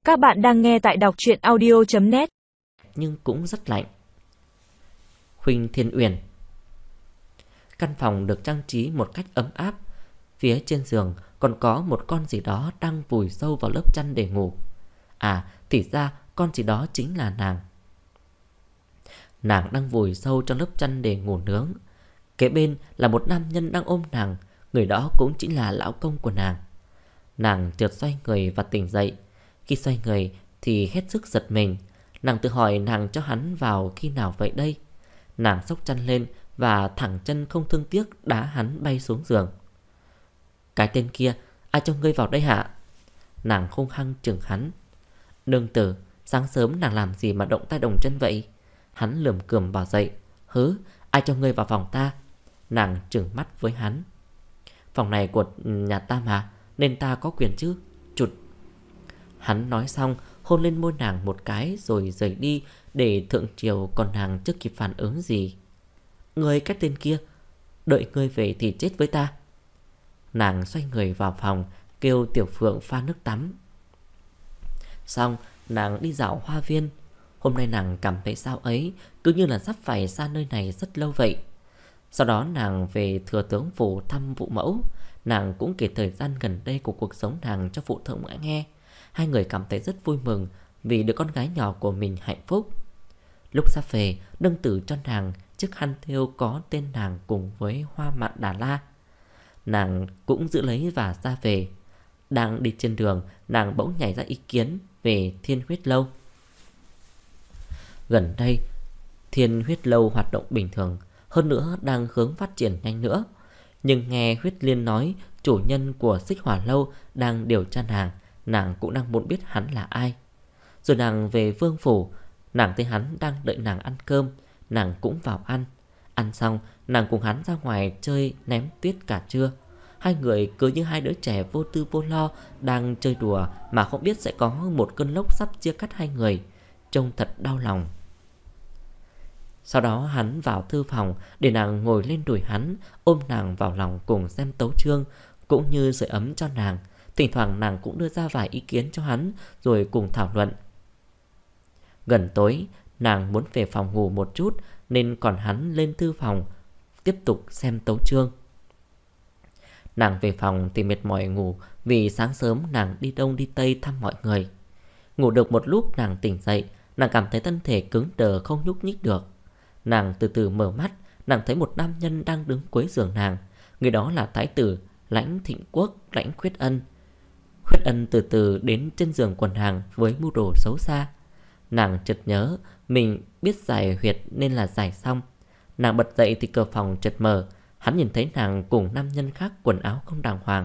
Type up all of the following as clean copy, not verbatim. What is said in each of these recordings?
Các bạn đang nghe tại đọc truyện audio.net. Nhưng cũng rất lạnh. Huynh Thiên Uyển. Căn phòng được trang trí một cách ấm áp. Phía trên giường còn có một con gì đó đang vùi sâu vào lớp chăn để ngủ. À, thì ra con gì đó chính là nàng. Nàng đang vùi sâu trong lớp chăn để ngủ nướng. Kế bên là một nam nhân đang ôm nàng. Người đó cũng chính là lão công của nàng. Nàng chợt xoay người và tỉnh dậy. Khi xoay người thì hết sức giật mình. Nàng tự hỏi nàng cho hắn vào khi nào vậy đây. Nàng xốc chăn lên và thẳng chân không thương tiếc đá hắn bay xuống giường. Cái tên kia, ai cho ngươi vào đây hả? Nàng hung hăng chừng hắn. Nương tử, sáng sớm nàng làm gì mà động tay động chân vậy? Hắn lườm cườm bỏ dậy. Hứ, ai cho ngươi vào phòng ta? Nàng trừng mắt với hắn. Phòng này của nhà ta mà, nên ta có quyền chứ. Chụt. Hắn nói xong hôn lên môi nàng một cái rồi rời đi, để thượng triều còn nàng chưa kịp phản ứng gì. Ngươi cái tên kia, đợi ngươi về thì chết với ta. Nàng xoay người vào phòng, kêu Tiểu Phượng pha nước tắm. Xong nàng đi dạo hoa viên. Hôm nay nàng cảm thấy sao ấy, cứ như là sắp phải xa nơi này rất lâu vậy. Sau đó nàng về Thừa Tướng phủ thăm phụ mẫu. Nàng cũng kể thời gian gần đây của cuộc sống nàng cho phụ thượng nghe. Hai người cảm thấy rất vui mừng vì đứa con gái nhỏ của mình hạnh phúc. Lúc sắp về, nương tử cho nàng chiếc khăn thêu có tên nàng cùng với hoa mạn Đà La. Nàng cũng giữ lấy và ra về. Đang đi trên đường, nàng bỗng nhảy ra ý kiến về Thiên Huyết Lâu. Gần đây, Thiên Huyết Lâu hoạt động bình thường, hơn nữa đang hướng phát triển nhanh nữa. Nhưng nghe Huyết Liên nói chủ nhân của Xích Hỏa Lâu đang điều tra nàng, nàng cũng đang muốn biết hắn là ai. Rồi nàng về vương phủ, nàng thấy hắn đang đợi nàng ăn cơm, nàng cũng vào ăn. Ăn xong, nàng cùng hắn ra ngoài chơi ném tuyết cả trưa. Hai người cứ như hai đứa trẻ vô tư vô lo đang chơi đùa mà không biết sẽ có một cơn lốc sắp chia cắt hai người. Trông thật đau lòng. Sau đó hắn vào thư phòng để nàng ngồi lên đùi hắn, ôm nàng vào lòng cùng xem tấu chương, cũng như sưởi ấm cho nàng. Thỉnh thoảng nàng cũng đưa ra vài ý kiến cho hắn, rồi cùng thảo luận. Gần tối, nàng muốn về phòng ngủ một chút, nên còn hắn lên thư phòng tiếp tục xem tấu chương. Nàng về phòng thì mệt mỏi ngủ, vì sáng sớm nàng đi đông đi tây thăm mọi người. Ngủ được một lúc nàng tỉnh dậy, nàng cảm thấy thân thể cứng đờ không nhúc nhích được. Nàng từ từ mở mắt, nàng thấy một nam nhân đang đứng cuối giường nàng. Người đó là thái tử Lãnh Thịnh Quốc, Lãnh Khuyết Ân. Khuyết Ân từ từ đến trên giường của nàng với mưu đồ xấu xa. Nàng chợt nhớ mình biết giải huyệt nên là giải xong. Nàng bật dậy thì cửa phòng chợt mở. Hắn nhìn thấy nàng cùng nam nhân khác quần áo không đàng hoàng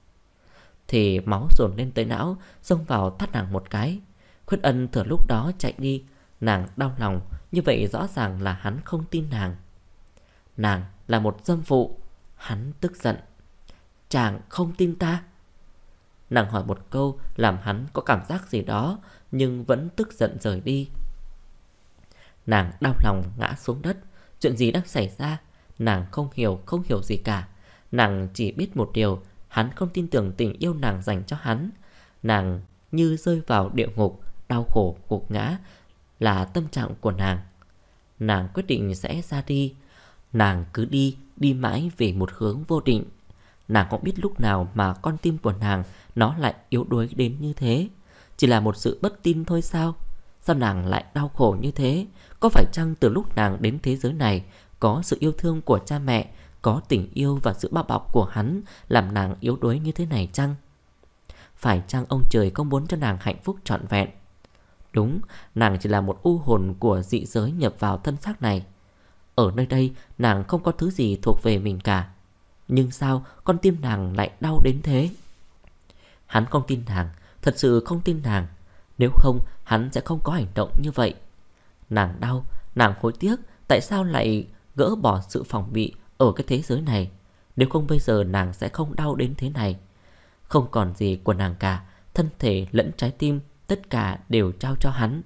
thì máu dồn lên tới não, xông vào tát nàng một cái. Khuyết Ân thừa lúc đó chạy đi. Nàng đau lòng, như vậy rõ ràng là hắn không tin nàng. Nàng là một dâm phụ. Hắn tức giận. Chàng không tin ta? Nàng hỏi một câu làm hắn có cảm giác gì đó, nhưng vẫn tức giận rời đi. Nàng đau lòng ngã xuống đất. Chuyện gì đang xảy ra? Nàng không hiểu gì cả. Nàng chỉ biết một điều, hắn không tin tưởng tình yêu nàng dành cho hắn. Nàng như rơi vào địa ngục, đau khổ gục ngã là tâm trạng của nàng. Nàng quyết định sẽ ra đi. Nàng cứ đi mãi về một hướng vô định. Nàng không biết lúc nào mà con tim của nàng nó lại yếu đuối đến như thế. Chỉ là một sự bất tin thôi sao? Sao nàng lại đau khổ như thế? Có phải chăng từ lúc nàng đến thế giới này có sự yêu thương của cha mẹ, có tình yêu và sự bao bọc của hắn làm nàng yếu đuối như thế này chăng? Phải chăng ông trời không muốn cho nàng hạnh phúc trọn vẹn? Đúng, nàng chỉ là một u hồn của dị giới nhập vào thân xác này. Ở nơi đây nàng không có thứ gì thuộc về mình cả. Nhưng sao con tim nàng lại đau đến thế? Hắn không tin nàng, thật sự không tin nàng. Nếu không hắn sẽ không có hành động như vậy. Nàng đau, nàng hối tiếc. Tại sao lại gỡ bỏ sự phòng bị ở cái thế giới này? Nếu không bây giờ nàng sẽ không đau đến thế này. Không còn gì của nàng cả. Thân thể lẫn trái tim, tất cả đều trao cho hắn.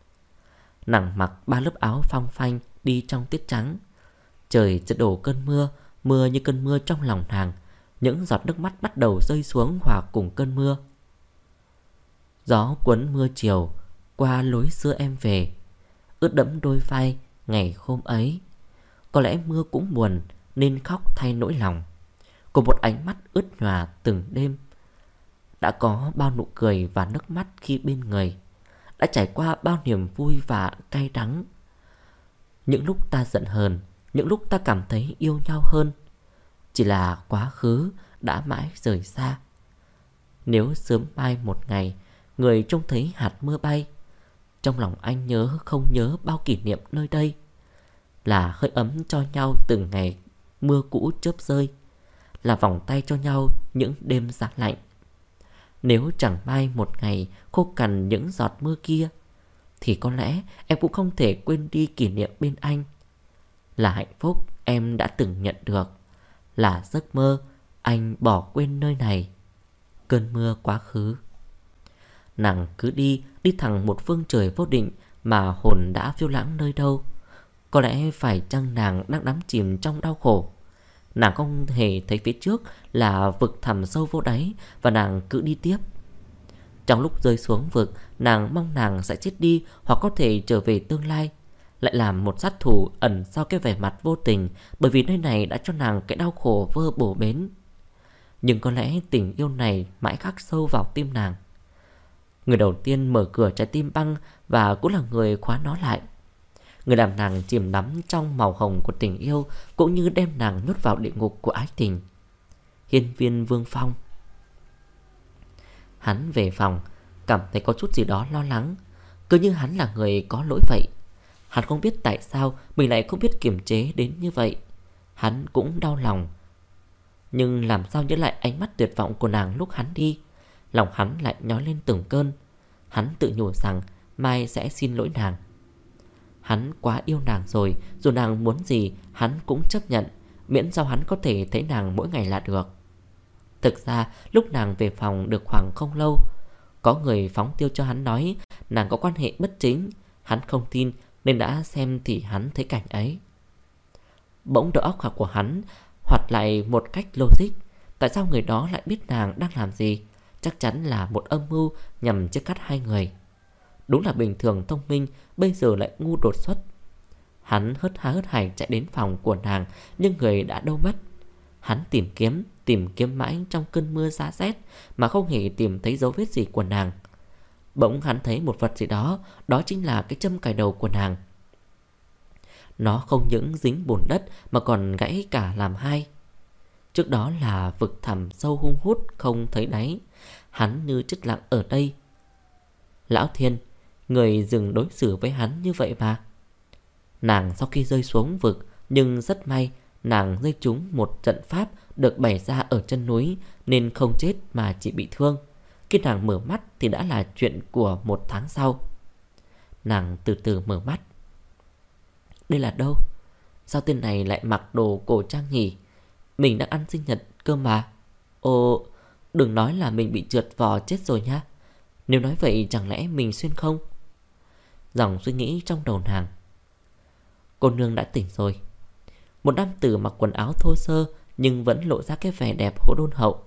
Nàng mặc 3 lớp áo phong phanh đi trong tiết trắng. Trời chợt đổ cơn mưa. Mưa như cơn mưa trong lòng nàng. Những giọt nước mắt bắt đầu rơi xuống hòa cùng cơn mưa. Gió cuốn mưa chiều qua lối xưa em về, ướt đẫm đôi vai ngày hôm ấy. Có lẽ mưa cũng buồn nên khóc thay nỗi lòng của một ánh mắt ướt nhòa từng đêm. Đã có bao nụ cười và nước mắt khi bên người, đã trải qua bao niềm vui và cay đắng. Những lúc ta giận hờn, những lúc ta cảm thấy yêu nhau hơn, chỉ là quá khứ đã mãi rời xa. Nếu sớm mai một ngày người trông thấy hạt mưa bay, trong lòng anh nhớ không nhớ bao kỷ niệm nơi đây, là hơi ấm cho nhau từng ngày mưa cũ chớp rơi, là vòng tay cho nhau những đêm giá lạnh. Nếu chẳng may một ngày khô cằn những giọt mưa kia, thì có lẽ em cũng không thể quên đi kỷ niệm bên anh. Là hạnh phúc em đã từng nhận được, là giấc mơ anh bỏ quên nơi này. Cơn mưa quá khứ. Nàng cứ đi thẳng một phương trời vô định mà hồn đã phiêu lãng nơi đâu. Có lẽ phải chăng nàng đang đắm chìm trong đau khổ. Nàng không hề thấy phía trước là vực thẳm sâu vô đáy, và nàng cứ đi tiếp. Trong lúc rơi xuống vực, nàng mong nàng sẽ chết đi, hoặc có thể trở về tương lai, lại làm một sát thủ ẩn sau cái vẻ mặt vô tình, bởi vì nơi này đã cho nàng cái đau khổ vơ bổ bến. Nhưng có lẽ tình yêu này mãi khắc sâu vào tim nàng. Người đầu tiên mở cửa trái tim băng và cũng là người khóa nó lại. Người làm nàng chìm đắm trong màu hồng của tình yêu, cũng như đem nàng nhốt vào địa ngục của ái tình. Hiên viên Vương Phong. Hắn về phòng, cảm thấy có chút gì đó lo lắng, cứ như hắn là người có lỗi vậy. Hắn không biết tại sao mình lại không biết kiềm chế đến như vậy. Hắn cũng đau lòng, nhưng làm sao nhớ lại ánh mắt tuyệt vọng của nàng lúc hắn đi, lòng hắn lại nhói lên từng cơn. Hắn tự nhủ rằng mai sẽ xin lỗi nàng. Hắn quá yêu nàng rồi, dù nàng muốn gì hắn cũng chấp nhận, miễn sao hắn có thể thấy nàng mỗi ngày là được. Thực ra lúc nàng về phòng được khoảng không lâu, có người phóng tiêu cho hắn nói nàng có quan hệ bất chính. Hắn không tin nên đã xem thì hắn thấy cảnh ấy. Bỗng đầu óc của hắn hoạt lại một cách logic. Tại sao người đó lại biết nàng đang làm gì? Chắc chắn là một âm mưu nhằm chia cắt hai người. Đúng là bình thường thông minh, bây giờ lại ngu đột xuất. Hắn hớt há hớt hải chạy đến phòng của nàng, nhưng người đã đâu mất. Hắn tìm kiếm mãi trong cơn mưa giá rét mà không hề tìm thấy dấu vết gì của nàng. Bỗng hắn thấy một vật gì đó, đó chính là cái châm cài đầu của nàng. Nó không những dính bùn đất mà còn gãy cả làm hai. Trước đó là vực thẳm sâu hun hút không thấy đáy, hắn như chết lặng ở đây. Lão Thiên, người dừng đối xử với hắn như vậy mà. Nàng sau khi rơi xuống vực, nhưng rất may nàng rơi trúng một trận pháp được bày ra ở chân núi, nên không chết mà chỉ bị thương. Khi nàng mở mắt thì đã là chuyện của 1 tháng sau. Nàng từ từ mở mắt. Đây là đâu? Sao tên này lại mặc đồ cổ trang nhỉ? Mình đang ăn sinh nhật cơ mà. Ồ, đừng nói là mình bị trượt vò chết rồi nha. Nếu nói vậy chẳng lẽ mình xuyên không? Dòng suy nghĩ trong đầu nàng. Cô nương đã tỉnh rồi. Một nam tử mặc quần áo thô sơ nhưng vẫn lộ ra cái vẻ đẹp hỗ đôn hậu.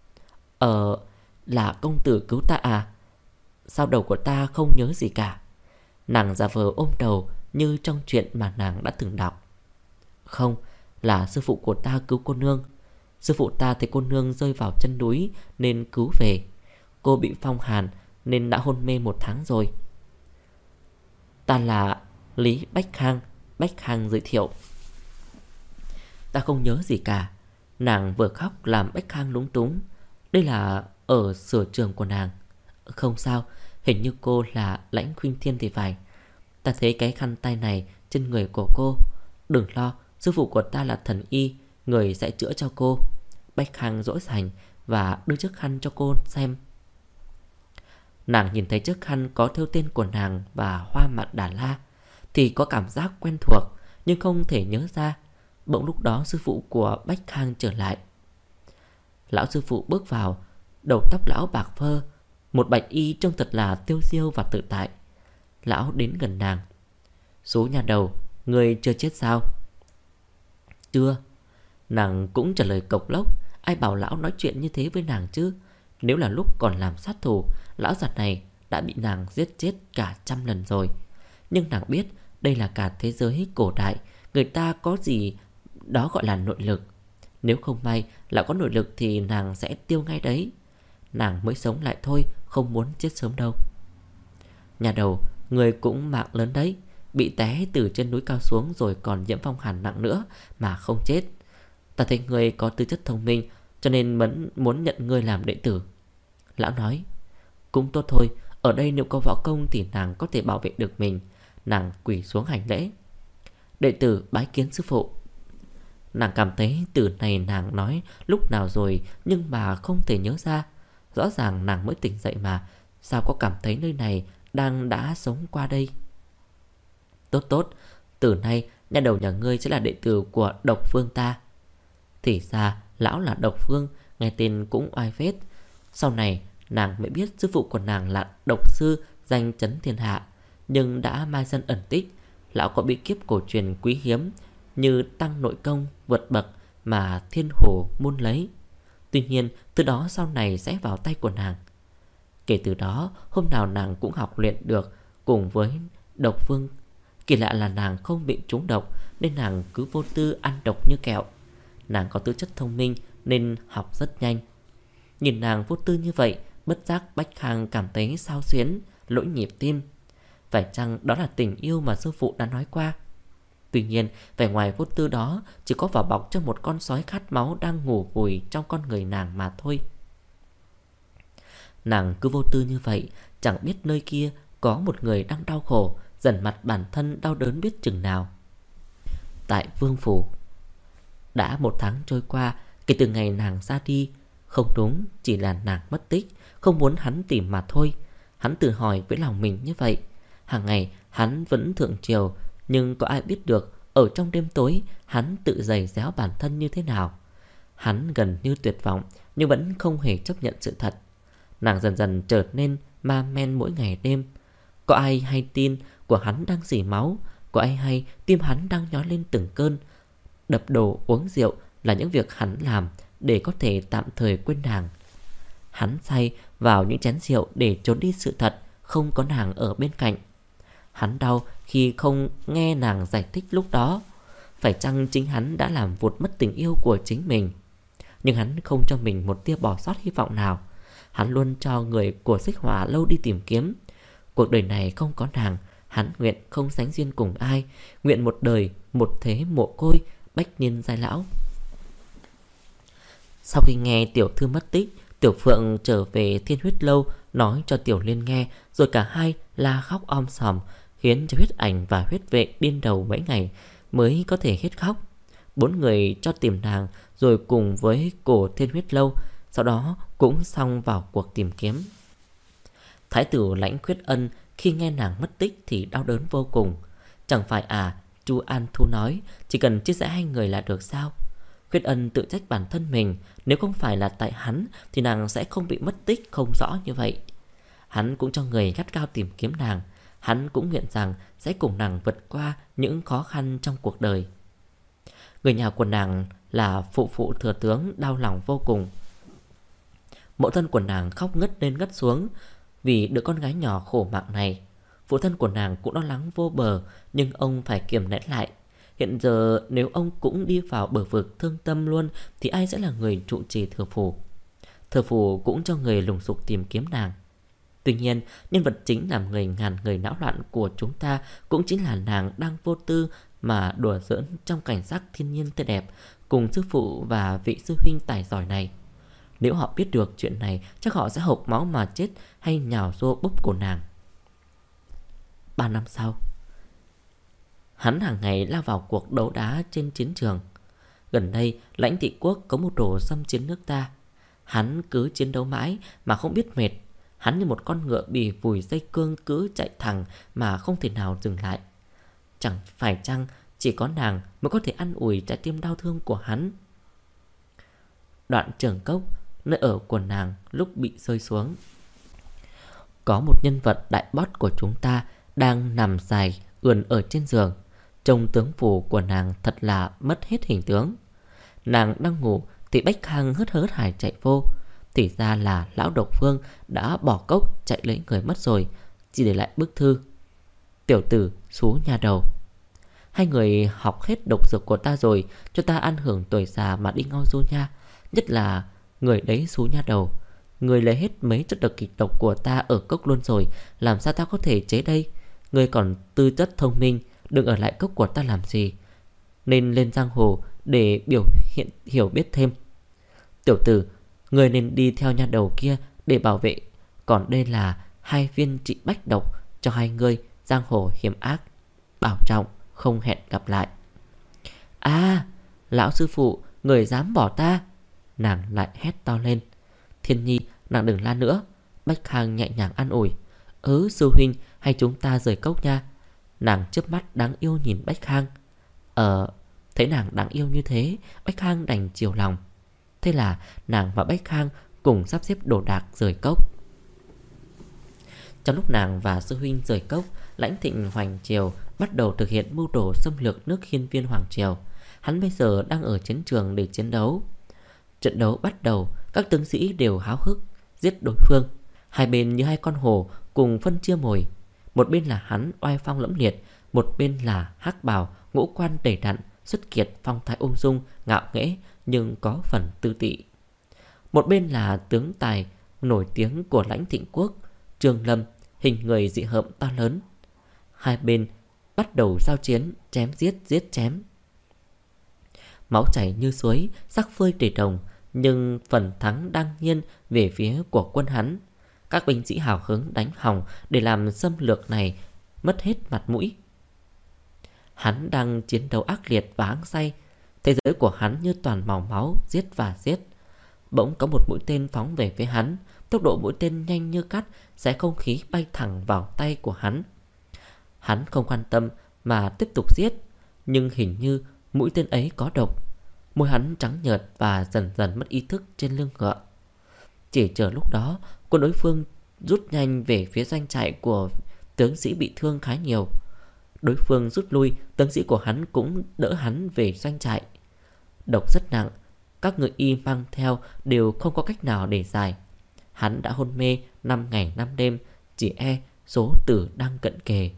Là công tử cứu ta à? Sao đầu của ta không nhớ gì cả? Nàng giả vờ ôm đầu như trong chuyện mà nàng đã từng đọc. Không, là sư phụ của ta cứu cô nương. Sư phụ ta thấy cô nương rơi vào chân núi nên cứu về. Cô bị phong hàn nên đã hôn mê 1 tháng rồi. Ta là Lý Bách Khang. Bách Khang giới thiệu. Ta không nhớ gì cả. Nàng vừa khóc làm Bách Khang lúng túng. Đây là ở sở trường của nàng. Không sao, hình như cô là Lãnh Khuynh Thiên thì phải. Ta thấy cái khăn tay này trên người của cô. Đừng lo, sư phụ của ta là thần y, người sẽ chữa cho cô. Bách Khang dỗ dành và đưa chiếc khăn cho cô xem. Nàng nhìn thấy chiếc khăn có thêu tên của nàng và hoa mạn Đà La thì có cảm giác quen thuộc, nhưng không thể nhớ ra. Bỗng lúc đó sư phụ của Bách Khang trở lại. Lão sư phụ bước vào, đầu tóc lão bạc phơ, một bạch y trông thật là tiêu diêu và tự tại. Lão đến gần nàng. Số nhà đầu, người chưa chết sao? Chưa. Nàng cũng trả lời cộc lốc. Ai bảo lão nói chuyện như thế với nàng chứ? Nếu là lúc còn làm sát thủ, lão già này đã bị nàng giết chết cả 100 lần rồi. Nhưng nàng biết đây là cả thế giới cổ đại, người ta có gì đó gọi là nội lực. Nếu không may là có nội lực thì nàng sẽ tiêu ngay đấy. Nàng mới sống lại thôi, không muốn chết sớm đâu. Nhà đầu, người cũng mạng lớn đấy. Bị té từ trên núi cao xuống rồi còn nhiễm phong hàn nặng nữa mà không chết. Ta thấy người có tư chất thông minh, cho nên vẫn muốn nhận ngươi làm đệ tử. Lão nói, cũng tốt thôi. Ở đây nếu có võ công thì nàng có thể bảo vệ được mình. Nàng quỳ xuống hành lễ. Đệ tử bái kiến sư phụ. Nàng cảm thấy từ này nàng nói lúc nào rồi, nhưng mà không thể nhớ ra. Rõ ràng nàng mới tỉnh dậy mà, sao có cảm thấy nơi này đã sống qua đây. Tốt tốt, từ nay nhà đầu nhà ngươi sẽ là đệ tử của Độc Vương ta. Thì ra lão là Độc Vương, nghe tên cũng oai phết. Sau này nàng mới biết sư phụ của nàng là độc sư danh chấn thiên hạ, nhưng đã mai danh ẩn tích. Lão có bí kíp cổ truyền quý hiếm như tăng nội công vượt bậc mà thiên hồ muôn lấy. Tuy nhiên từ đó sau này sẽ vào tay của nàng. Kể từ đó hôm nào nàng cũng học luyện được cùng với Độc Vương. Kỳ lạ là nàng không bị trúng độc, nên nàng cứ vô tư ăn độc như kẹo. Nàng có tư chất thông minh nên học rất nhanh. Nhìn nàng vô tư như vậy, bất giác Bách Khang cảm thấy xao xuyến, lỗi nhịp tim. Phải chăng đó là tình yêu mà sư phụ đã nói qua? Tuy nhiên vẻ ngoài vô tư đó chỉ có vỏ bọc cho một con sói khát máu đang ngủ vùi trong con người nàng mà thôi. Nàng cứ vô tư như vậy, chẳng biết nơi kia có một người đang đau khổ, dần mặt bản thân đau đớn biết chừng nào. Tại Vương Phủ, đã 1 tháng trôi qua kể từ ngày nàng ra đi. Không đúng, chỉ là nàng mất tích, không muốn hắn tìm mà thôi. Hắn tự hỏi với lòng mình như vậy. Hàng ngày hắn vẫn thượng triều, nhưng có ai biết được ở trong đêm tối hắn tự giày déo bản thân như thế nào. Hắn gần như tuyệt vọng, nhưng vẫn không hề chấp nhận sự thật. Nàng dần dần trở nên ma men mỗi ngày đêm. Có ai hay tin của hắn đang rỉ máu, có ai hay tim hắn đang nhói lên từng cơn. Đập đồ uống rượu là những việc hắn làm để có thể tạm thời quên nàng. Hắn say vào những chén rượu để trốn đi sự thật không có nàng ở bên cạnh. Hắn đau khi không nghe nàng giải thích lúc đó. Phải chăng chính hắn đã làm vụt mất tình yêu của chính mình? Nhưng hắn không cho mình một tia bỏ sót hy vọng nào. Hắn luôn cho người của Xích Hỏa Lâu đi tìm kiếm. Cuộc đời này không có nàng, hắn nguyện không sánh duyên cùng ai, nguyện một đời một thế mồ côi, bách niên giai lão. Sau khi nghe tiểu thư mất tích, Tiểu Phượng trở về Thiên Huyết Lâu nói cho Tiểu Liên nghe, rồi cả hai la khóc om sòm, khiến cho Huyết Ảnh và Huyết Vệ điên đầu mấy ngày mới có thể hết khóc. 4 người cho tìm nàng rồi cùng với cổ Thiên Huyết Lâu, sau đó cũng xong vào cuộc tìm kiếm. Thái tử Lãnh Khuyết Ân khi nghe nàng mất tích thì đau đớn vô cùng. Chẳng phải Chu An Thu nói chỉ cần chia sẻ 2 người là được sao? Khuyết Ân tự trách bản thân mình, nếu không phải là tại hắn thì nàng sẽ không bị mất tích không rõ như vậy. Hắn cũng cho người gắt gao tìm kiếm nàng. Hắn cũng nguyện rằng sẽ cùng nàng vượt qua những khó khăn trong cuộc đời. Người nhà của nàng là phụ thừa tướng đau lòng vô cùng. Mẫu thân của nàng khóc ngất lên ngất xuống vì đứa con gái nhỏ khổ mạng này. Phụ thân của nàng cũng lo lắng vô bờ, nhưng ông phải kiềm nén lại. Hiện giờ nếu ông cũng đi vào bờ vực thương tâm luôn thì ai sẽ là người trụ trì Thừa Phủ? Thừa Phủ cũng cho người lùng sục tìm kiếm nàng. Tuy nhiên nhân vật chính làm người ngàn người não loạn của chúng ta cũng chính là nàng đang vô tư mà đùa giỡn trong cảnh sắc thiên nhiên tươi đẹp cùng sư phụ và vị sư huynh tài giỏi này. Nếu họ biết được chuyện này chắc họ sẽ hộc máu mà chết hay nhào vô bóp cổ nàng. 3 năm sau, hắn hàng ngày lao vào cuộc đấu đá trên chiến trường. Gần đây Lãnh Thị Quốc có mưu đồ xâm chiếm nước ta. Hắn cứ chiến đấu mãi mà không biết mệt. Hắn như một con ngựa bị vùi dây cương cứ chạy thẳng mà không thể nào dừng lại. Chẳng phải chăng chỉ có nàng mới có thể an ủi trái tim đau thương của hắn? Đoạn Trường Cốc, nơi ở của nàng lúc bị rơi xuống. Có một nhân vật đại boss của chúng ta đang nằm dài ườn ở trên giường. Trông tướng phủ của nàng thật là mất hết hình tướng. Nàng đang ngủ thì Bách Khang hớt hải chạy vô. Thì ra là lão độc phương đã bỏ cốc chạy lấy người mất rồi, chỉ để lại bức thư: tiểu tử xú nha đầu, hai người học hết độc dược của ta rồi, cho ta ăn hưởng tuổi già mà đi ngao du nha. Nhất là người đấy xú nha đầu, người lấy hết mấy chất độc kịch độc của ta ở cốc luôn rồi, làm sao ta có thể chế đây? Người còn tư chất thông minh, đừng ở lại cốc của ta làm gì, nên lên giang hồ để biểu hiện hiểu biết thêm. Tiểu tử, người nên đi theo nha đầu kia để bảo vệ, còn đây là 2 viên trị bách độc cho hai người. Giang hồ hiểm ác, bảo trọng, không hẹn gặp lại. À, lão sư phụ, người dám bỏ ta! Nàng lại hét to lên. Thiên Nhi, nàng đừng la nữa. Bách Khang nhẹ nhàng an ủi. Sư huynh, hay chúng ta rời cốc nha. Nàng chớp mắt đáng yêu nhìn Bách Khang. Thấy nàng đáng yêu như thế, Bách Khang đành chiều lòng. Thế là nàng và Bách Khang cùng sắp xếp đồ đạc rời cốc. Trong lúc nàng và sư huynh rời cốc, Lãnh Thịnh Hoành Triều bắt đầu thực hiện mưu đồ xâm lược nước Hiên Viên Hoàng Triều. Hắn bây giờ đang ở chiến trường để chiến đấu. Trận đấu bắt đầu, các tướng sĩ đều háo hức giết đối phương. Hai bên như hai con hổ cùng phân chia mồi. Một bên là hắn oai phong lẫm liệt, một bên là hắc bào ngũ quan đầy đặn, xuất kiệt phong thái ung dung, ngạo nghễ nhưng có phần tư tị. Một bên là tướng tài nổi tiếng của Lãnh Thịnh Quốc, Trương Lâm, hình người dị hợm to lớn. Hai bên bắt đầu giao chiến, chém giết chém. Máu chảy như suối, sắc phơi đầy đồng, nhưng phần thắng đang nghiêng về phía của quân hắn. Các binh sĩ hào hứng đánh hòng để làm xâm lược này mất hết mặt mũi. Hắn đang chiến đấu ác liệt và hăng say. Thế giới của hắn như toàn màu máu, giết và giết. Bỗng có một mũi tên phóng về phía hắn. Tốc độ mũi tên nhanh như cắt, xé không khí bay thẳng vào tay của hắn. Hắn không quan tâm mà tiếp tục giết, nhưng hình như mũi tên ấy có độc. Môi hắn trắng nhợt và dần dần mất ý thức trên lưng ngựa. Chỉ chờ lúc đó, quân đối phương rút nhanh về phía doanh trại của tướng sĩ bị thương khá nhiều. Đối phương rút lui, tướng sĩ của hắn cũng đỡ hắn về doanh trại. Độc rất nặng, các người y mang theo đều không có cách nào để giải. Hắn đã hôn mê 5 ngày 5 đêm, chỉ số tử đang cận kề.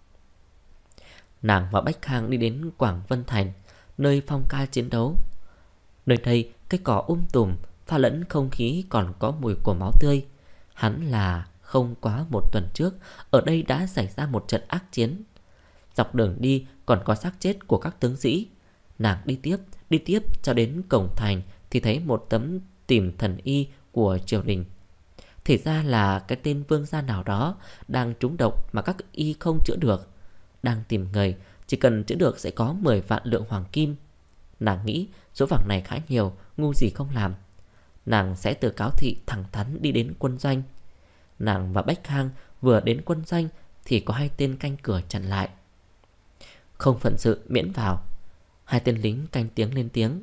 Nàng và Bách Khang đi đến Quảng Vân Thành, nơi phong ca chiến đấu. Nơi đây cây cỏ tùm, pha lẫn không khí còn có mùi của máu tươi. Hắn là không quá 1 tuần trước, ở đây đã xảy ra một trận ác chiến. Dọc đường đi còn có xác chết của các tướng sĩ. Nàng đi tiếp cho đến cổng thành thì thấy một tấm tìm thần y của triều đình. Thì ra là cái tên vương gia nào đó đang trúng độc mà các y không chữa được. Đang tìm người, chỉ cần chữa được sẽ có 10 vạn lượng hoàng kim. Nàng nghĩ số vàng này khá nhiều, ngu gì không làm. Nàng sẽ từ cáo thị thẳng thắn đi đến quân doanh. Nàng và Bách Khang vừa đến quân doanh thì có 2 tên canh cửa chặn lại. Không phận sự miễn vào. 2 tên lính canh tiếng lên tiếng.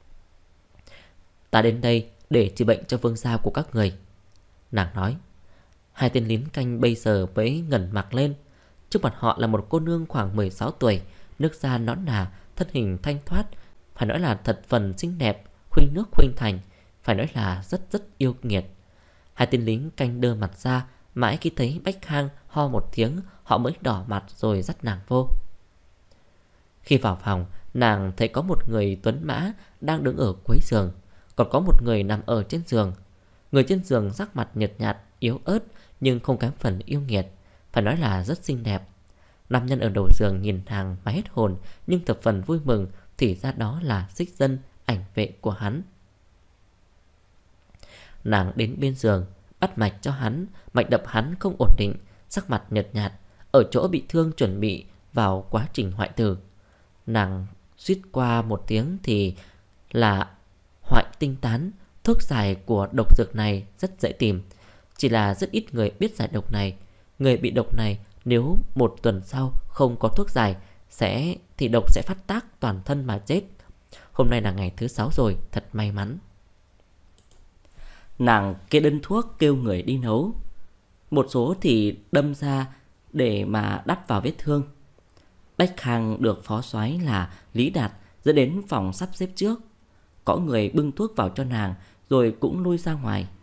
Ta đến đây để trị bệnh cho vương gia của các người, nàng nói. 2 tên lính canh bây giờ mới ngẩng mặt lên. Trước mặt họ là một cô nương khoảng 16 tuổi, nước da nõn nà, thân hình thanh thoát, phải nói là thật phần xinh đẹp, khuynh nước khuynh thành, phải nói là rất yêu nghiệt. 2 tên lính canh đơ mặt ra, mãi khi thấy Bách Khang ho một tiếng, họ mới đỏ mặt rồi dắt nàng vô. Khi vào phòng, nàng thấy có một người tuấn mã đang đứng ở cuối giường, còn có một người nằm ở trên giường. Người trên giường sắc mặt nhợt nhạt, yếu ớt nhưng không kém phần yêu nghiệt, phải nói là rất xinh đẹp. Nam nhân ở đầu giường nhìn nàng mà hết hồn, nhưng thập phần vui mừng, thì ra đó là Xích Dân, ảnh vệ của hắn. Nàng đến bên giường, bắt mạch cho hắn, mạch đập hắn không ổn định, sắc mặt nhợt nhạt, ở chỗ bị thương chuẩn bị vào quá trình hoại tử. Nàng suýt qua một tiếng thì là hoại tinh tán. Thuốc giải của độc dược này rất dễ tìm, chỉ là rất ít người biết giải độc này. Người bị độc này nếu 1 tuần sau không có thuốc giải thì độc sẽ phát tác toàn thân mà chết. Hôm nay là ngày thứ 6 rồi, thật may mắn. Nàng kê đơn thuốc kêu người đi nấu. Một số thì đâm ra để mà đắp vào vết thương. Bách Khang được phó soái là Lý Đạt dẫn đến phòng sắp xếp trước. Có người bưng thuốc vào cho nàng rồi cũng lui ra ngoài.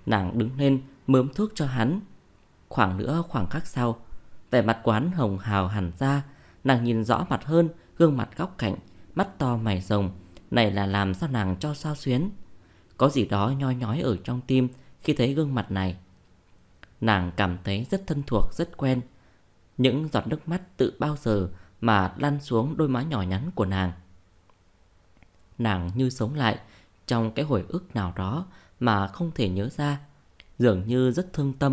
Nàng đứng lên mớm thuốc cho hắn. Khoảng khắc sau, vẻ mặt quán hồng hào hẳn ra. Nàng nhìn rõ mặt hơn, gương mặt góc cạnh, mắt to mày rồng. Này là làm sao nàng cho sao xuyến. Có gì đó nhoi nhói ở trong tim khi thấy gương mặt này. Nàng cảm thấy rất thân thuộc, rất quen. Những giọt nước mắt tự bao giờ mà lăn xuống đôi má nhỏ nhắn của nàng. Nàng như sống lại trong cái hồi ức nào đó mà không thể nhớ ra, dường như rất thương tâm.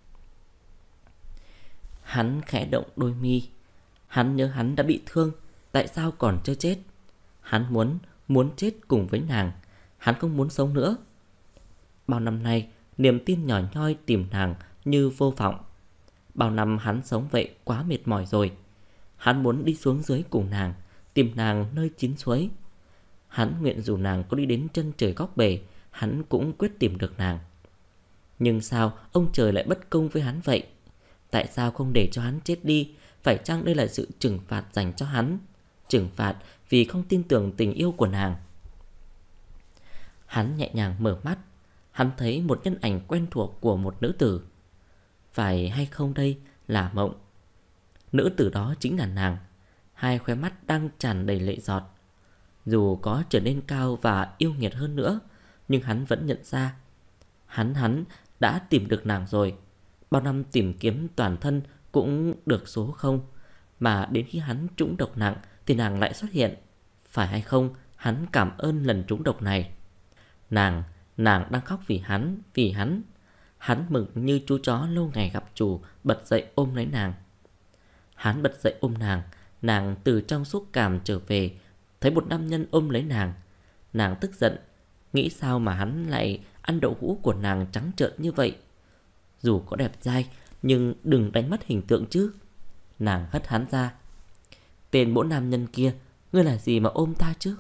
Hắn khẽ động đôi mi. Hắn nhớ hắn đã bị thương, tại sao còn chưa chết. Hắn muốn chết cùng với nàng. Hắn không muốn sống nữa. Bao năm nay, niềm tin nhỏ nhoi tìm nàng như vô vọng. Bao năm hắn sống vậy quá mệt mỏi rồi. Hắn muốn đi xuống dưới cùng nàng, tìm nàng nơi chín suối. Hắn nguyện dù nàng có đi đến chân trời góc bể, hắn cũng quyết tìm được nàng. Nhưng sao ông trời lại bất công với hắn vậy? Tại sao không để cho hắn chết đi? Phải chăng đây là sự trừng phạt dành cho hắn? Trừng phạt vì không tin tưởng tình yêu của nàng. Hắn nhẹ nhàng mở mắt. Hắn thấy một nhân ảnh quen thuộc của một nữ tử. Phải hay không đây là mộng? Nữ tử đó chính là nàng. Hai khóe mắt đang tràn đầy lệ giọt. Dù có trở nên cao và yêu nghiệt hơn nữa, nhưng hắn vẫn nhận ra hắn đã tìm được nàng rồi. Bao năm tìm kiếm toàn thân cũng được số không, mà đến khi hắn trúng độc nặng thì nàng lại xuất hiện. Phải hay không hắn cảm ơn lần trúng độc này. Nàng đang khóc vì hắn. Hắn mừng như chú chó lâu ngày gặp chủ, bật dậy ôm lấy nàng. Hắn bật dậy ôm nàng. Nàng từ trong xúc cảm trở về, thấy một nam nhân ôm lấy nàng. Nàng tức giận, nghĩ sao mà hắn lại ăn đậu hũ của nàng trắng trợn như vậy. Dù có đẹp trai, nhưng đừng đánh mất hình tượng chứ. Nàng hất hắn ra. Tên bỗ nam nhân kia, ngươi là gì mà ôm ta chứ?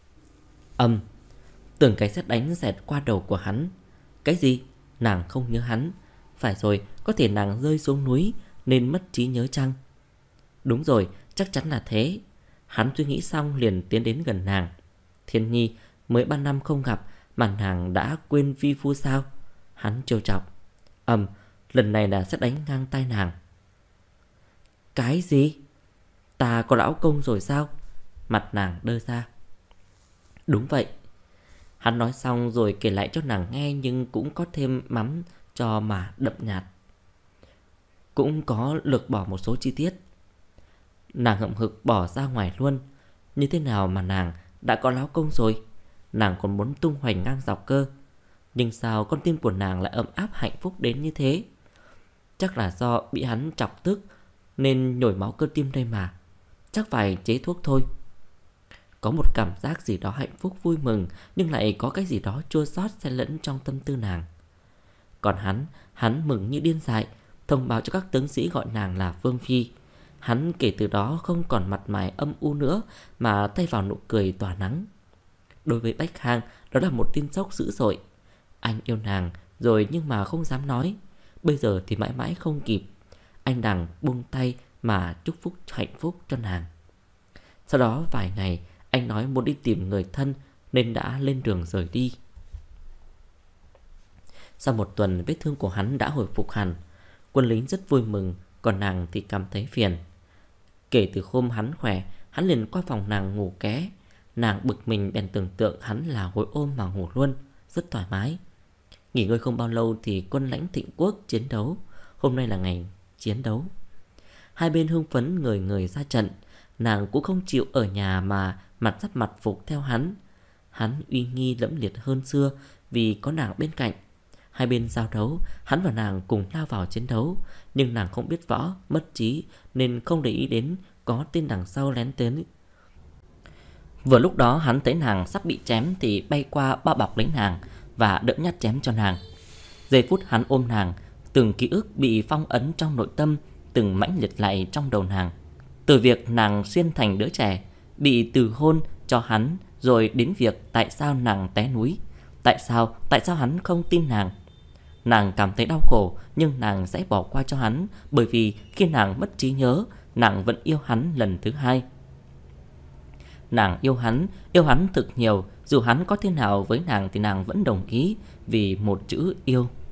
Từng cái sét đánh xẹt qua đầu của hắn. Cái gì? Nàng không nhớ hắn. Phải rồi, có thể nàng rơi xuống núi nên mất trí nhớ chăng? Đúng rồi, chắc chắn là thế. Hắn suy nghĩ xong liền tiến đến gần nàng. Thiên nhi, mới 3 năm không gặp mà nàng đã quên vi phu sao? Hắn trêu chọc. Lần này là sét đánh ngang tai nàng. Cái gì? Ta có lão công rồi sao? Mặt nàng đơ ra. Đúng vậy. Hắn nói xong rồi kể lại cho nàng nghe, nhưng cũng có thêm mắm cho mà đậm nhạt. Cũng có lược bỏ một số chi tiết. Nàng hậm hực bỏ ra ngoài luôn. Như thế nào mà nàng đã có lão công rồi? Nàng còn muốn tung hoành ngang dọc cơ. Nhưng sao con tim của nàng lại ấm áp hạnh phúc đến như thế? Chắc là do bị hắn chọc tức nên nhồi máu cơ tim đây mà. Chắc phải chế thuốc thôi. Có một cảm giác gì đó hạnh phúc vui mừng, nhưng lại có cái gì đó chua xót xen lẫn trong tâm tư nàng. Còn hắn mừng như điên dại, thông báo cho các tướng sĩ gọi nàng là Vương Phi. Hắn kể từ đó không còn mặt mày âm u nữa, mà thay vào nụ cười tỏa nắng. Đối với Bách Khang, đó là một tin sốc dữ dội. Anh yêu nàng rồi nhưng mà không dám nói. Bây giờ thì mãi mãi không kịp. Anh đành buông tay mà chúc phúc hạnh phúc cho nàng. Sau đó vài ngày, anh nói muốn đi tìm người thân nên đã lên đường rời đi. Sau một tuần, vết thương của hắn đã hồi phục hẳn. Quân lính rất vui mừng, còn nàng thì cảm thấy phiền. Kể từ hôm hắn khỏe, hắn liền qua phòng nàng ngủ ké. Nàng bực mình bèn tưởng tượng hắn là gối ôm mà ngủ luôn, rất thoải mái. Nghỉ ngơi không bao lâu thì quân lãnh Thịnh Quốc chiến đấu. Hôm nay là ngày chiến đấu. Hai bên hưng phấn người người ra trận. Nàng cũng không chịu ở nhà mà mặt sắp mặt phục theo hắn. Hắn uy nghi lẫm liệt hơn xưa vì có nàng bên cạnh. Hai bên giao đấu, hắn và nàng cùng lao vào chiến đấu. Nhưng nàng không biết võ, mất trí nên không để ý đến có tên đằng sau lén đến. Vừa lúc đó hắn thấy nàng sắp bị chém thì bay qua bao bọc lấy nàng và đỡ nhát chém cho nàng. Giây phút hắn ôm nàng, từng ký ức bị phong ấn trong nội tâm từng mãnh liệt lại trong đầu nàng. Từ việc nàng xuyên thành đứa trẻ, bị từ hôn cho hắn, rồi đến việc tại sao nàng té núi. Tại sao hắn không tin nàng. Nàng cảm thấy đau khổ, nhưng nàng sẽ bỏ qua cho hắn, bởi vì khi nàng mất trí nhớ, nàng vẫn yêu hắn lần thứ hai. Nàng yêu hắn thực nhiều. Dù hắn có thế nào với nàng thì nàng vẫn đồng ý, vì một chữ yêu.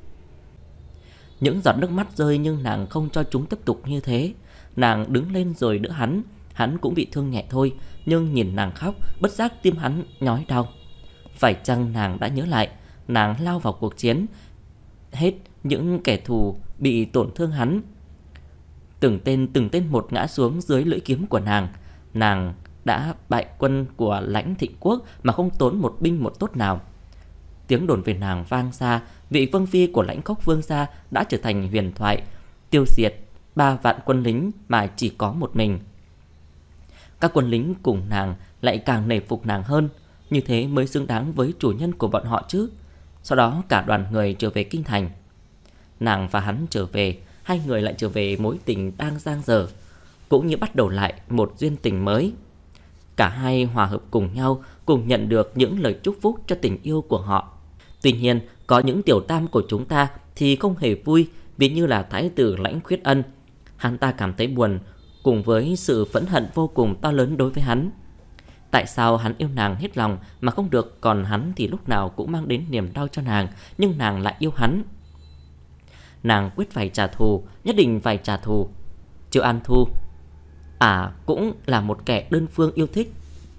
Những giọt nước mắt rơi nhưng nàng không cho chúng tiếp tục như thế. Nàng đứng lên rồi đỡ hắn. Hắn cũng bị thương nhẹ thôi, nhưng nhìn nàng khóc, bất giác tim hắn nhói đau. Phải chăng nàng đã nhớ lại, nàng lao vào cuộc chiến, hết những kẻ thù bị tổn thương hắn. Từng tên một ngã xuống dưới lưỡi kiếm của nàng. Nàng đã bại quân của Lãnh Thịnh Quốc mà không tốn một binh một tốt nào. Tiếng đồn về nàng vang xa, vị vương phi của Lãnh Cốc Vương gia đã trở thành huyền thoại, tiêu diệt 3 vạn quân lính mà chỉ có một mình. Các quân lính cùng nàng lại càng nể phục nàng hơn, như thế mới xứng đáng với chủ nhân của bọn họ chứ. Sau đó cả đoàn người trở về kinh thành. Nàng và hắn trở về, hai người lại trở về mối tình đang dang dở, cũng như bắt đầu lại một duyên tình mới. Cả hai hòa hợp cùng nhau, cùng nhận được những lời chúc phúc cho tình yêu của họ. Tuy nhiên, có những tiểu tam của chúng ta thì không hề vui, ví như là thái tử Lãnh Khuyết Ân. Hắn ta cảm thấy buồn cùng với sự phẫn hận vô cùng to lớn đối với hắn. Tại sao hắn yêu nàng hết lòng mà không được, còn hắn thì lúc nào cũng mang đến niềm đau cho nàng, nhưng nàng lại yêu hắn. Nàng quyết phải trả thù, nhất định phải trả thù. Triệu An Thu cũng là một kẻ đơn phương yêu thích.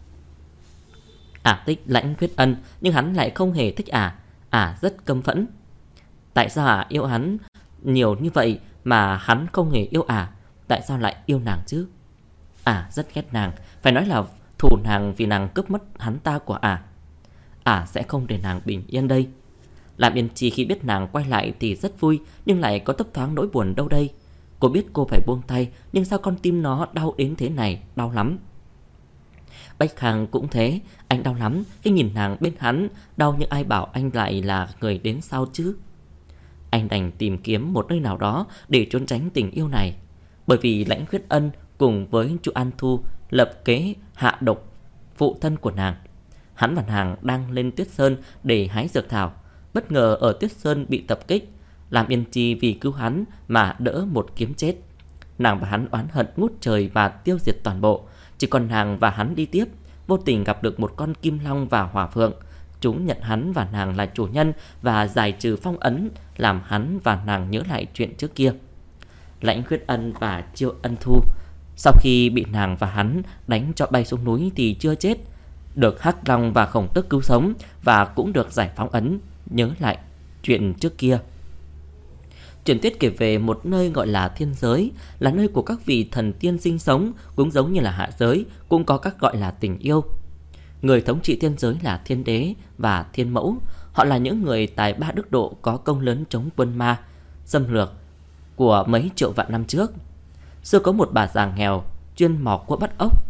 Thích Lãnh Khuyết Ân, nhưng hắn lại không hề thích rất căm phẫn. Tại sao yêu hắn nhiều như vậy mà hắn không hề yêu tại sao lại yêu nàng chứ? Rất ghét nàng, phải nói là thù nàng vì nàng cướp mất hắn ta của sẽ không để nàng bình yên đây. Làm Yên Chi khi biết nàng quay lại thì rất vui, nhưng lại có thấp thoáng nỗi buồn đâu đây. Cô biết cô phải buông tay, nhưng sao con tim nó đau đến thế này, đau lắm. Bách Khang cũng thế, anh đau lắm khi nhìn nàng bên hắn, đau nhưng ai bảo anh lại là người đến sau chứ. Anh đành tìm kiếm một nơi nào đó để trốn tránh tình yêu này. Bởi vì Lãnh Khuyết Ân cùng với Chu An Thu lập kế hạ độc phụ thân của nàng. Hắn và nàng đang lên Tuyết Sơn để hái dược thảo, bất ngờ ở Tuyết Sơn bị tập kích. Làm Yên Chi vì cứu hắn mà đỡ một kiếm chết. Nàng và hắn oán hận ngút trời và tiêu diệt toàn bộ. Chỉ còn nàng và hắn đi tiếp, vô tình gặp được một con kim long và hỏa phượng. Chúng nhận hắn và nàng là chủ nhân và giải trừ phong ấn, làm hắn và nàng nhớ lại chuyện trước kia. Lãnh Khuyết Ân và Triệu Ân Thu sau khi bị nàng và hắn đánh cho bay xuống núi thì chưa chết, được Hắc Long và Khổng Tước cứu sống và cũng được giải phóng ấn, nhớ lại chuyện trước kia. Truyền thuyết kể về một nơi gọi là thiên giới, là nơi của các vị thần tiên sinh sống, cũng giống như là hạ giới, cũng có các gọi là tình yêu. Người thống trị thiên giới là thiên đế và thiên mẫu. Họ là những người tài ba đức độ, có công lớn chống quân ma xâm lược của mấy triệu vạn năm trước. Xưa có một bà già nghèo chuyên mò cua bắt ốc.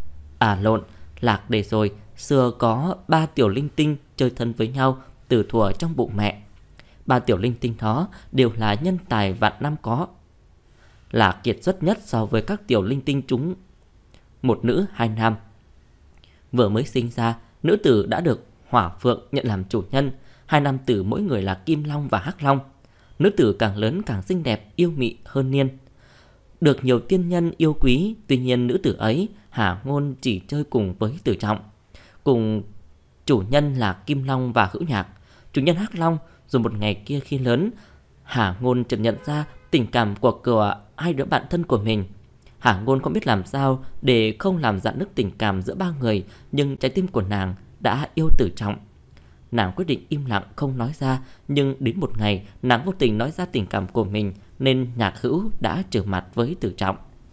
Lạc để rồi. Xưa có 3 tiểu linh tinh chơi thân với nhau từ thuở trong bụng mẹ. 3 tiểu linh tinh đó đều là nhân tài vạn năm có, là kiệt xuất nhất so với các tiểu linh tinh chúng. Một nữ 2 nam. Vừa mới sinh ra, nữ tử đã được Hỏa Phượng nhận làm chủ nhân. 2 nam tử mỗi người là Kim Long và Hắc Long. Nữ tử càng lớn càng xinh đẹp, yêu mị hơn niên, được nhiều tiên nhân yêu quý. Tuy nhiên nữ tử ấy Hà Ngôn chỉ chơi cùng với Tử Trọng, cùng chủ nhân là Kim Long và Hữu Nhạc. Chủ nhân Hắc Long rồi một ngày kia khi lớn, Hà Ngôn chợt nhận ra tình cảm của hai đứa bạn thân của mình. Hà Ngôn không biết làm sao để không làm rạn nứt tình cảm giữa 3 người, nhưng trái tim của nàng đã yêu Tử Trọng. Nàng quyết định im lặng không nói ra, nhưng đến một ngày nàng vô tình nói ra tình cảm của mình, nên Nhạc Hữu đã trở mặt với Tử Trọng.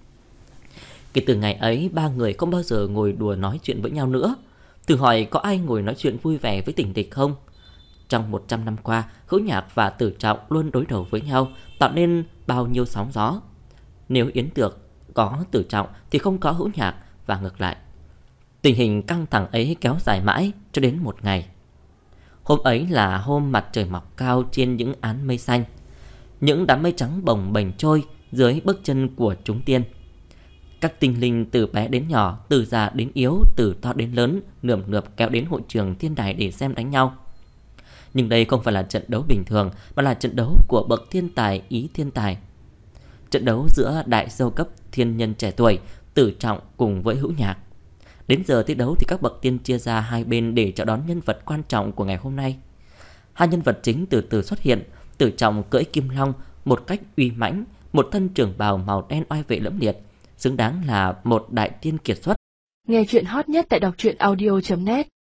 Kể từ ngày ấy, 3 người không bao giờ ngồi đùa nói chuyện với nhau nữa. Thử hỏi có ai ngồi nói chuyện vui vẻ với tình địch không? Trong 100 năm qua, Hữu Nhạc và Tử Trọng luôn đối đầu với nhau, tạo nên bao nhiêu sóng gió. Nếu Yến Tược có Tử Trọng thì không có Hữu Nhạc, và ngược lại. Tình hình căng thẳng ấy kéo dài mãi cho đến một ngày. Hôm ấy là hôm mặt trời mọc cao trên những áng mây xanh. Những đám mây trắng bồng bềnh trôi dưới bước chân của chúng tiên. Các tinh linh từ bé đến nhỏ, từ già đến yếu, từ to đến lớn nườm nượp kéo đến hội trường thiên đài để xem đánh nhau. Nhưng đây không phải là trận đấu bình thường, mà là trận đấu của bậc thiên tài ý thiên tài. Trận đấu giữa đại sâu cấp thiên nhân trẻ tuổi Tử Trọng cùng với Hữu Nhạc. Đến giờ thi đấu thì các bậc tiên chia ra hai bên để chào đón nhân vật quan trọng của ngày hôm nay. Hai nhân vật chính từ từ xuất hiện. Tử Trọng cưỡi Kim Long một cách uy mãnh, một thân trường bào màu đen oai vệ lẫm liệt, xứng đáng là một đại tiên kiệt xuất. Nghe chuyện hot nhất tại đọc truyện audio.net